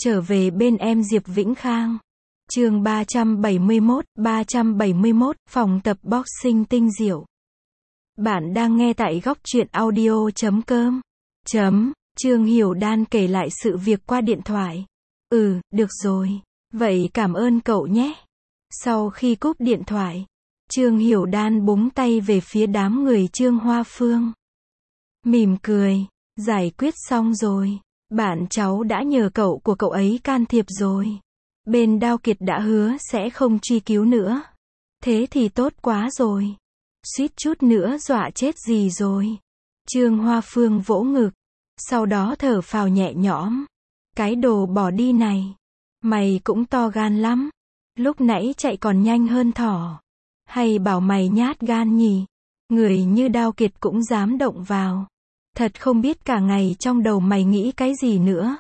Trở về bên em Diệp Vĩnh Khang. Chương 371, phòng tập boxing tinh diệu. Bạn đang nghe tại góc truyện audio.com. Trương Hiểu Đan kể lại sự việc qua điện thoại. Được rồi. Vậy cảm ơn cậu nhé. Sau khi cúp điện thoại, Trương Hiểu Đan búng tay về phía đám người Trương Hoa Phương. Mỉm cười. Giải quyết xong rồi. Bạn cháu đã nhờ cậu của cậu ấy can thiệp rồi. Bên Đao Kiệt đã hứa sẽ không truy cứu nữa. Thế thì tốt quá rồi. Suýt chút nữa dọa chết gì rồi. Trương Hoa Phương vỗ ngực. Sau đó thở phào nhẹ nhõm. Cái đồ bỏ đi này. Mày cũng to gan lắm. Lúc nãy chạy còn nhanh hơn thỏ. Hay bảo mày nhát gan nhỉ? Người như Đao Kiệt cũng dám động vào. Thật không biết cả ngày trong đầu mày nghĩ cái gì nữa.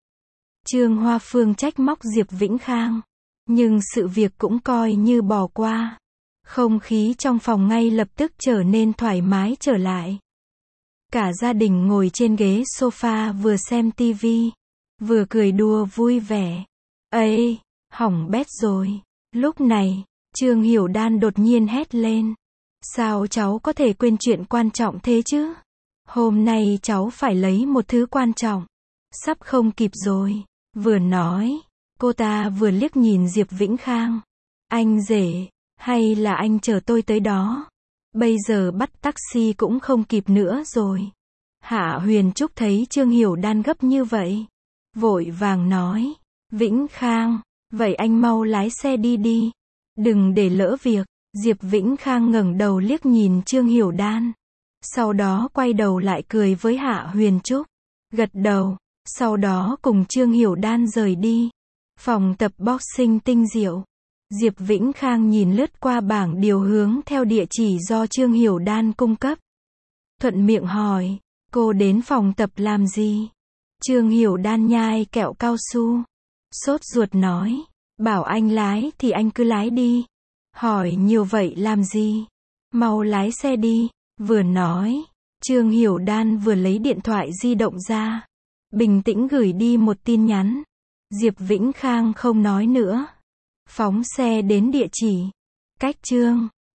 Trương Hoa Phương trách móc Diệp Vĩnh Khang. Nhưng sự việc cũng coi như bỏ qua. Không khí trong phòng ngay lập tức trở nên thoải mái trở lại. Cả gia đình ngồi trên ghế sofa vừa xem tivi, vừa cười đùa vui vẻ. Ây, hỏng bét rồi. Lúc này, Trương Hiểu Đan đột nhiên hét lên. Sao cháu có thể quên chuyện quan trọng thế chứ? Hôm nay cháu phải lấy một thứ quan trọng. Sắp không kịp rồi. Vừa nói, cô ta vừa liếc nhìn Diệp Vĩnh Khang. Anh rể, hay là anh chờ tôi tới đó? Bây giờ bắt taxi cũng không kịp nữa rồi. Hạ Huyền Trúc thấy Trương Hiểu Đan gấp như vậy. Vội vàng nói. Vĩnh Khang, vậy anh mau lái xe đi đi. Đừng để lỡ việc. Diệp Vĩnh Khang ngẩng đầu liếc nhìn Trương Hiểu Đan. Sau đó quay đầu lại cười với Hạ Huyền Trúc. Gật đầu. Sau đó cùng Trương Hiểu Đan rời đi. Phòng tập boxing tinh diệu. Diệp Vĩnh Khang nhìn lướt qua bảng điều hướng theo địa chỉ do Trương Hiểu Đan cung cấp. Thuận miệng hỏi. Cô đến phòng tập làm gì? Trương Hiểu Đan nhai kẹo cao su. Sốt ruột nói. Bảo anh lái thì anh cứ lái đi. Hỏi nhiều vậy làm gì? Mau lái xe đi. Vừa nói, Trương Hiểu Đan vừa lấy điện thoại di động ra. Bình tĩnh gửi đi một tin nhắn. Diệp Vĩnh Khang không nói nữa. Phóng xe đến địa chỉ. Cách Trương